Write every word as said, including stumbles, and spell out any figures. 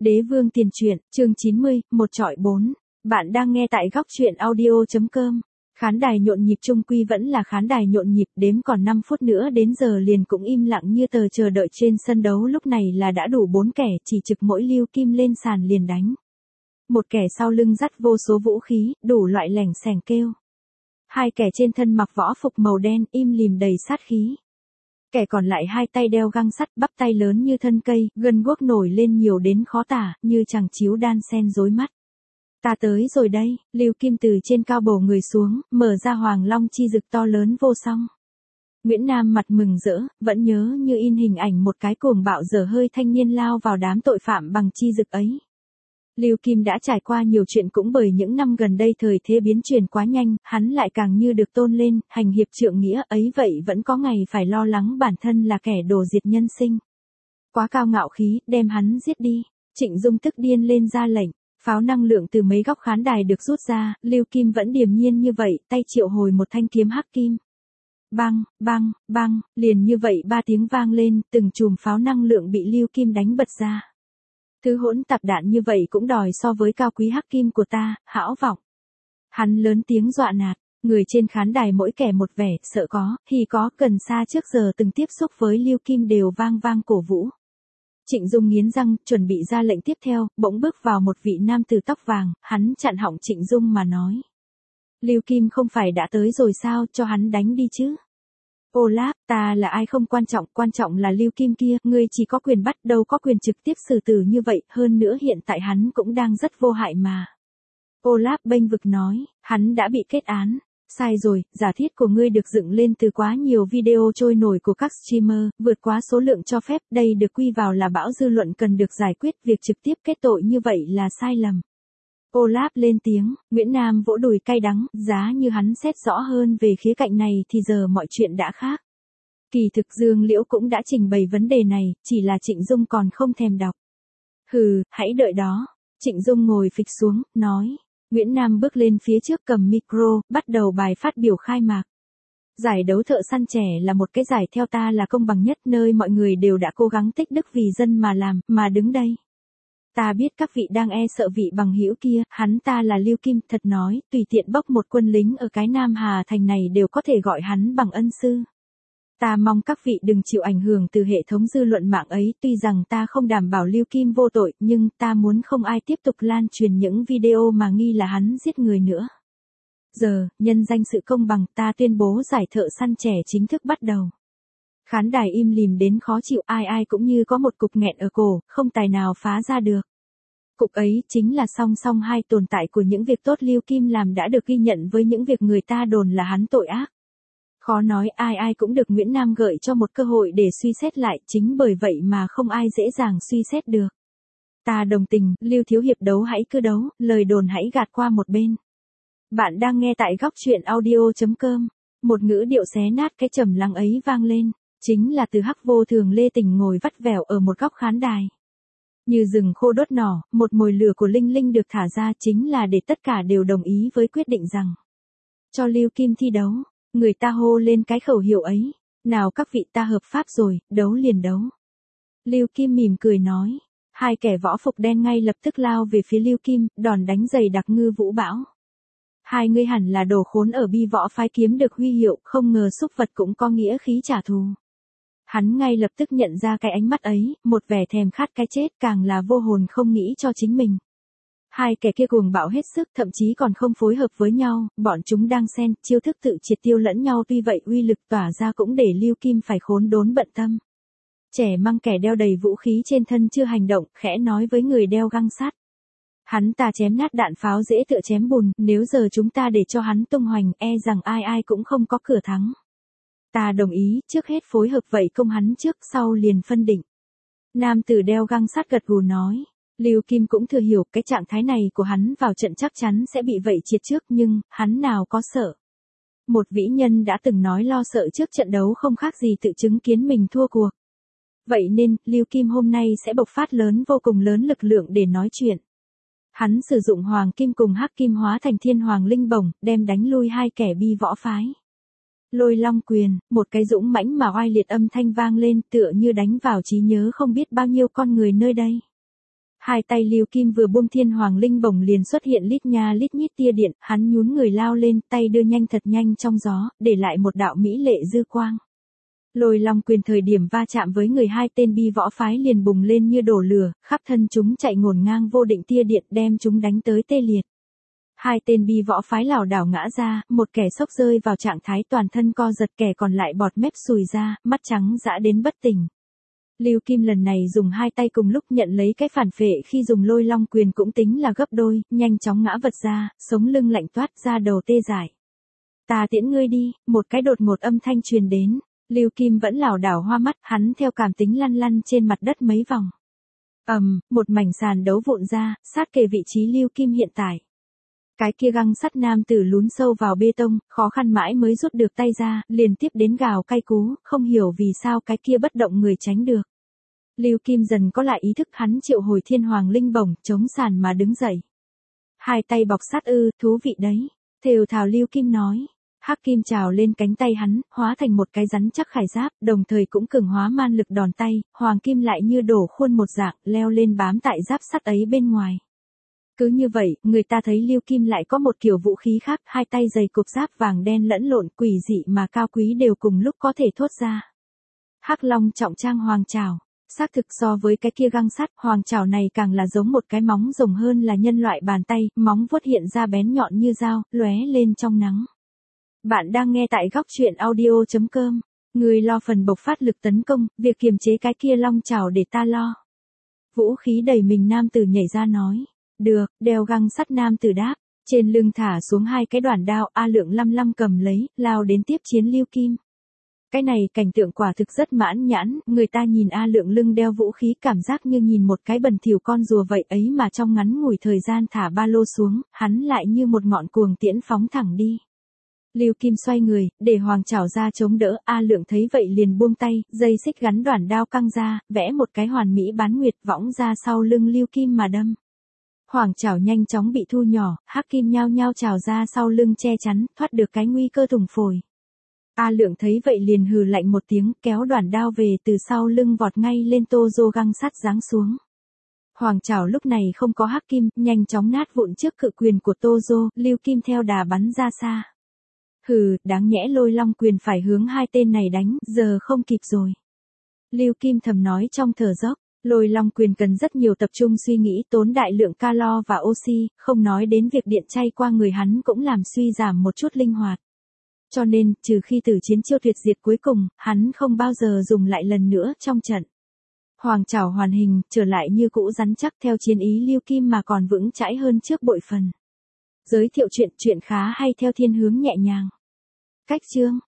Đế vương tiền truyện, chương chín mươi, một trọi bốn. Bạn đang nghe tại góc truyện audio.com. Khán đài nhộn nhịp chung quy vẫn là khán đài nhộn nhịp, đếm còn năm phút nữa đến giờ liền cũng im lặng như tờ chờ đợi trên sân đấu lúc này là đã đủ bốn kẻ chỉ trực mỗi Lưu Kim lên sàn liền đánh. Một kẻ sau lưng dắt vô số vũ khí, đủ loại lẻng xẻng kêu. Hai kẻ trên thân mặc võ phục màu đen im lìm đầy sát khí. Kẻ còn lại hai tay đeo găng sắt, bắp tay lớn như thân cây, gân guốc nổi lên nhiều đến khó tả, như chằng chiếu đan sen rối mắt. Ta tới rồi đây, Lưu Kim từ trên cao bổ người xuống, mở ra hoàng long chi dực to lớn vô song. Nguyễn Nam mặt mừng rỡ, vẫn nhớ như in hình ảnh một cái cuồng bạo dở hơi thanh niên lao vào đám tội phạm bằng chi dực ấy. Lưu Kim đã trải qua nhiều chuyện cũng bởi những năm gần đây thời thế biến chuyển quá nhanh, hắn lại càng như được tôn lên, hành hiệp trượng nghĩa ấy vậy vẫn có ngày phải lo lắng bản thân là kẻ đổ diệt nhân sinh. Quá cao ngạo khí, đem hắn giết đi. Trịnh Dung tức điên lên ra lệnh, pháo năng lượng từ mấy góc khán đài được rút ra, Lưu Kim vẫn điềm nhiên như vậy, tay triệu hồi một thanh kiếm hắc kim. Bang, bang, bang, liền như vậy ba tiếng vang lên, từng chùm pháo năng lượng bị Lưu Kim đánh bật ra. Thứ hỗn tạp đạn như vậy cũng đòi so với cao quý hắc kim của ta, hão vọng. Hắn lớn tiếng dọa nạt, người trên khán đài mỗi kẻ một vẻ, sợ có, thì có, cần xa trước giờ từng tiếp xúc với Lưu Kim đều vang vang cổ vũ. Trịnh Dung nghiến răng, chuẩn bị ra lệnh tiếp theo, bỗng bước vào một vị nam tử tóc vàng, hắn chặn họng Trịnh Dung mà nói. Lưu Kim không phải đã tới rồi sao, cho hắn đánh đi chứ. Olaf, ta là ai không quan trọng, quan trọng là Lưu Kim kia, ngươi chỉ có quyền bắt, đâu có quyền trực tiếp xử tử như vậy, hơn nữa hiện tại hắn cũng đang rất vô hại mà. Olaf bênh vực nói, hắn đã bị kết án. Sai rồi, giả thiết của ngươi được dựng lên từ quá nhiều video trôi nổi của các streamer, vượt quá số lượng cho phép, đây được quy vào là bão dư luận cần được giải quyết, việc trực tiếp kết tội như vậy là sai lầm. Olaf lên tiếng, Nguyễn Nam vỗ đùi cay đắng, giá như hắn xét rõ hơn về khía cạnh này thì giờ mọi chuyện đã khác. Kỳ thực Dương Liễu cũng đã trình bày vấn đề này, chỉ là Trịnh Dung còn không thèm đọc. Hừ, hãy đợi đó. Trịnh Dung ngồi phịch xuống, nói. Nguyễn Nam bước lên phía trước cầm micro, bắt đầu bài phát biểu khai mạc. Giải đấu thợ săn trẻ là một cái giải theo ta là công bằng nhất nơi mọi người đều đã cố gắng tích đức vì dân mà làm, mà đứng đây. Ta biết các vị đang e sợ vị bằng hữu kia, hắn ta là Lưu Kim, thật nói, tùy tiện bốc một quân lính ở cái Nam Hà Thành này đều có thể gọi hắn bằng ân sư. Ta mong các vị đừng chịu ảnh hưởng từ hệ thống dư luận mạng ấy, tuy rằng ta không đảm bảo Lưu Kim vô tội, nhưng ta muốn không ai tiếp tục lan truyền những video mà nghi là hắn giết người nữa. Giờ, nhân danh sự công bằng, ta tuyên bố giải thợ săn trẻ chính thức bắt đầu. Khán đài im lìm đến khó chịu, ai ai cũng như có một cục nghẹn ở cổ, không tài nào phá ra được. Cục ấy chính là song song hai tồn tại của những việc tốt Lưu Kim làm đã được ghi nhận với những việc người ta đồn là hắn tội ác. Khó nói, ai ai cũng được Nguyễn Nam gợi cho một cơ hội để suy xét lại, chính bởi vậy mà không ai dễ dàng suy xét được. Ta đồng tình, Lưu thiếu hiệp đấu hãy cứ đấu, lời đồn hãy gạt qua một bên. Bạn đang nghe tại góc truyện audio.com. Một ngữ điệu xé nát cái trầm lắng ấy vang lên, chính là từ Hắc Vô Thường Lê Tình ngồi vắt vẻo ở một góc khán đài. Như rừng khô đốt nỏ, một mồi lửa của Linh Linh được thả ra chính là để tất cả đều đồng ý với quyết định rằng cho Lưu Kim thi đấu. Người ta hô lên cái khẩu hiệu ấy, nào các vị ta hợp pháp rồi, đấu liền đấu. Lưu Kim mỉm cười nói, hai kẻ võ phục đen ngay lập tức lao về phía Lưu Kim, đòn đánh dày đặc ngư vũ bão. Hai người hẳn là đồ khốn ở bi võ phái kiếm được huy hiệu, không ngờ xúc vật cũng có nghĩa khí trả thù. Hắn ngay lập tức nhận ra cái ánh mắt ấy, một vẻ thèm khát cái chết càng là vô hồn không nghĩ cho chính mình. Hai kẻ kia cuồng bạo hết sức, thậm chí còn không phối hợp với nhau, bọn chúng đang xen, chiêu thức tự triệt tiêu lẫn nhau, tuy vậy uy lực tỏa ra cũng để Lưu Kim phải khốn đốn bận tâm. Trẻ măng kẻ đeo đầy vũ khí trên thân chưa hành động, khẽ nói với người đeo găng sắt. Hắn ta chém nát đạn pháo dễ tựa chém bùn, nếu giờ chúng ta để cho hắn tung hoành, e rằng ai ai cũng không có cửa thắng. Ta đồng ý, trước hết phối hợp vậy công hắn trước, sau liền phân định. Nam tử đeo găng sắt gật gù nói. Lưu Kim cũng thừa hiểu cái trạng thái này của hắn vào trận chắc chắn sẽ bị vậy triệt trước, nhưng, hắn nào có sợ. Một vĩ nhân đã từng nói lo sợ trước trận đấu không khác gì tự chứng kiến mình thua cuộc. Vậy nên, Lưu Kim hôm nay sẽ bộc phát lớn vô cùng lớn lực lượng để nói chuyện. Hắn sử dụng hoàng kim cùng hắc kim hóa thành thiên hoàng linh bổng, đem đánh lui hai kẻ bi võ phái. Lôi long quyền, một cái dũng mãnh mà oai liệt âm thanh vang lên tựa như đánh vào trí nhớ không biết bao nhiêu con người nơi đây. Hai tay Lưu Kim vừa buông thiên hoàng linh bổng liền xuất hiện lít nha lít nhít tia điện, hắn nhún người lao lên, tay đưa nhanh thật nhanh trong gió, để lại một đạo mỹ lệ dư quang. Lôi long quyền thời điểm va chạm với người hai tên bi võ phái liền bùng lên như đổ lửa, khắp thân chúng chạy ngổn ngang vô định tia điện đem chúng đánh tới tê liệt. Hai tên bi võ phái lảo đảo ngã ra, một kẻ sốc rơi vào trạng thái toàn thân co giật, kẻ còn lại bọt mép sùi ra, mắt trắng dã đến bất tỉnh. Lưu Kim lần này dùng hai tay cùng lúc nhận lấy cái phản phệ khi dùng lôi long quyền cũng tính là gấp đôi, nhanh chóng ngã vật ra, sống lưng lạnh toát ra đầu tê dại. Ta tiễn ngươi đi, một cái đột ngột âm thanh truyền đến. Lưu Kim vẫn lảo đảo hoa mắt, hắn theo cảm tính lăn lăn trên mặt đất mấy vòng. ầm, um, một mảnh sàn đấu vụn ra, sát kề vị trí Lưu Kim hiện tại. Cái kia găng sắt nam tử lún sâu vào bê tông, khó khăn mãi mới rút được tay ra, liền tiếp đến gào cay cú, không hiểu vì sao cái kia bất động người tránh được. Lưu Kim dần có lại ý thức, hắn triệu hồi thiên hoàng linh bổng, chống sàn mà đứng dậy. Hai tay bọc sắt ư, thú vị đấy. Thều thào Lưu Kim nói. Hắc kim trào lên cánh tay hắn, hóa thành một cái rắn chắc khải giáp, đồng thời cũng cường hóa man lực đòn tay, hoàng kim lại như đổ khuôn một dạng, leo lên bám tại giáp sắt ấy bên ngoài. Cứ như vậy, người ta thấy Lưu Kim lại có một kiểu vũ khí khác, hai tay giày cục giáp vàng đen lẫn lộn, quỷ dị mà cao quý đều cùng lúc có thể thốt ra. Hắc long trọng trang hoàng trảo. Xác thực so với cái kia găng sắt, hoàng trảo này càng là giống một cái móng rồng hơn là nhân loại bàn tay, móng vuốt hiện ra bén nhọn như dao, lóe lên trong nắng. Bạn đang nghe tại góc truyện audio chấm com. Người lo phần bộc phát lực tấn công, việc kiềm chế cái kia long trảo để ta lo. Vũ khí đầy mình nam tử nhảy ra nói. Được, đeo găng sắt nam tử đáp. Trên lưng thả xuống hai cái đoản đao, A Lượng lăm lăm cầm lấy, lao đến tiếp chiến Lưu Kim. Cái này cảnh tượng quả thực rất mãn nhãn, người ta nhìn A Lượng lưng đeo vũ khí cảm giác như nhìn một cái bẩn thỉu con rùa vậy ấy mà trong ngắn ngủi thời gian thả ba lô xuống, hắn lại như một ngọn cuồng tiễn phóng thẳng đi. Lưu Kim xoay người, để hoàng trảo ra chống đỡ, A Lượng thấy vậy liền buông tay, dây xích gắn đoản đao căng ra, vẽ một cái hoàn mỹ bán nguyệt võng ra sau lưng Lưu Kim mà đâm. Hoàng trảo nhanh chóng bị thu nhỏ, hắc kim nhao nhao trào ra sau lưng che chắn, thoát được cái nguy cơ thủng phổi. A Lượng thấy vậy liền hừ lạnh một tiếng, kéo đoản đao về từ sau lưng vọt ngay lên Tô Dô găng sắt giáng xuống. Hoàng trảo lúc này không có hắc kim, nhanh chóng nát vụn trước cự quyền của Tô Dô, Lưu Kim theo đà bắn ra xa. Hừ, đáng nhẽ lôi long quyền phải hướng hai tên này đánh, giờ không kịp rồi. Lưu Kim thầm nói trong thở dốc, lôi long quyền cần rất nhiều tập trung suy nghĩ, tốn đại lượng calo và oxy, không nói đến việc điện chay qua người hắn cũng làm suy giảm một chút linh hoạt. Cho nên, trừ khi tử chiến chiêu tuyệt diệt cuối cùng, hắn không bao giờ dùng lại lần nữa trong trận. Hoàng trảo hoàn hình, trở lại như cũ rắn chắc theo chiến ý Lưu Kim mà còn vững chãi hơn trước bội phần. Giới thiệu chuyện truyện khá hay theo thiên hướng nhẹ nhàng. Cách chương